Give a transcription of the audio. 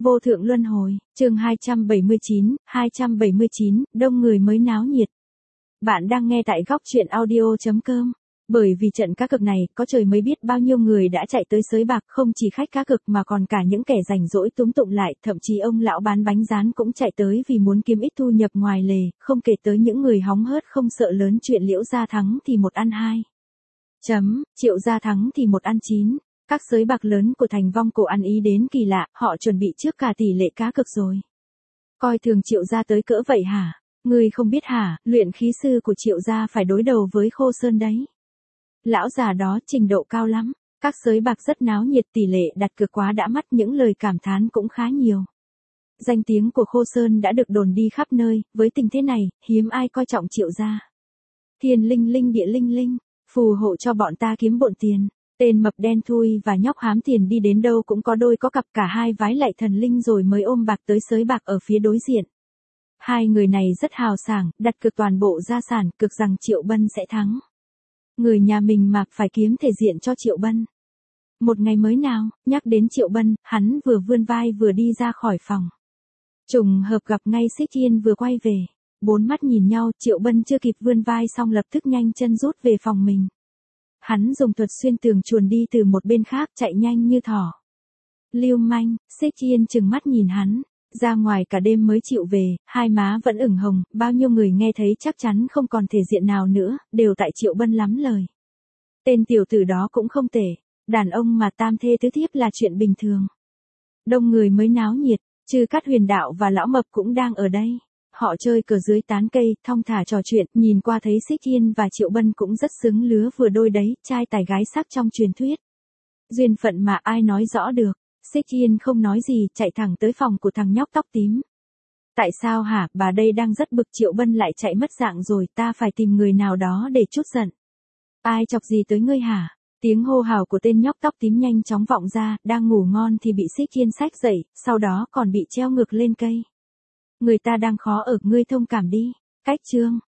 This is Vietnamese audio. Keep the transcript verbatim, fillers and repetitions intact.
Vô thượng luân hồi, chương hai trăm bảy mươi chín, hai trăm bảy mươi chín, đông người mới náo nhiệt. Bạn đang nghe tại góc truyện audio chấm com. Bởi vì trận cá cược này, có trời mới biết bao nhiêu người đã chạy tới sới bạc, không chỉ khách cá cược mà còn cả những kẻ rảnh rỗi túm tụng lại, thậm chí ông lão bán bánh rán cũng chạy tới vì muốn kiếm ít thu nhập ngoài lề, không kể tới những người hóng hớt không sợ lớn chuyện Liễu Gia thắng thì một ăn hai. Chấm, Triệu Gia thắng thì một ăn chín. Các sới bạc lớn của thành Vong Cổ ăn ý đến kỳ lạ, họ chuẩn bị trước cả tỷ lệ cá cược rồi. Coi thường Triệu Gia tới cỡ vậy hả? Ngươi không biết hả, luyện khí sư của Triệu Gia phải đối đầu với Khô Sơn đấy. Lão già đó trình độ cao lắm, các sới bạc rất náo nhiệt, tỷ lệ đặt cược quá đã mắt, những lời cảm thán cũng khá nhiều. Danh tiếng của Khô Sơn đã được đồn đi khắp nơi, với tình thế này, hiếm ai coi trọng Triệu Gia. Thiên linh linh địa linh linh, phù hộ cho bọn ta kiếm bộn tiền. Tên mập đen thui và nhóc hám tiền đi đến đâu cũng có đôi có cặp, cả hai vái lạy thần linh rồi mới ôm bạc tới sới bạc ở phía đối diện. Hai người này rất hào sảng, đặt cược toàn bộ gia sản, cược rằng Triệu Bân sẽ thắng. Người nhà mình mà phải kiếm thể diện cho Triệu Bân. Một ngày mới nào, nhắc đến Triệu Bân, hắn vừa vươn vai vừa đi ra khỏi phòng. Trùng hợp gặp ngay Xích Thiên vừa quay về. Bốn mắt nhìn nhau, Triệu Bân chưa kịp vươn vai xong lập tức nhanh chân rút về phòng mình. Hắn dùng thuật xuyên tường chuồn đi từ một bên khác, chạy nhanh như thỏ. Lưu manh, Xích Thiên trừng mắt nhìn hắn, ra ngoài cả đêm mới chịu về, hai má vẫn ửng hồng, bao nhiêu người nghe thấy chắc chắn không còn thể diện nào nữa, đều tại Triệu Bân lắm lời. Tên tiểu tử đó cũng không tệ, đàn ông mà tam thê tứ thiếp là chuyện bình thường. Đông người mới náo nhiệt, Trư Cát Huyền Đạo và Lão Mập cũng đang ở đây. Họ chơi cờ dưới tán cây, thong thả trò chuyện, nhìn qua thấy Xích Thiên và Triệu Bân cũng rất xứng lứa vừa đôi đấy, trai tài gái sắc trong truyền thuyết. Duyên phận mà ai nói rõ được. Xích Thiên không nói gì, chạy thẳng tới phòng của thằng nhóc tóc tím. Tại sao hả, bà đây đang rất bực, Triệu Bân lại chạy mất dạng rồi, ta phải tìm người nào đó để trút giận. Ai chọc gì tới ngươi hả? Tiếng hô hào của tên nhóc tóc tím nhanh chóng vọng ra, đang ngủ ngon thì bị Xích Thiên xách dậy, sau đó còn bị treo ngược lên cây. Người ta đang khó ở, ngươi thông cảm đi. Cách chương,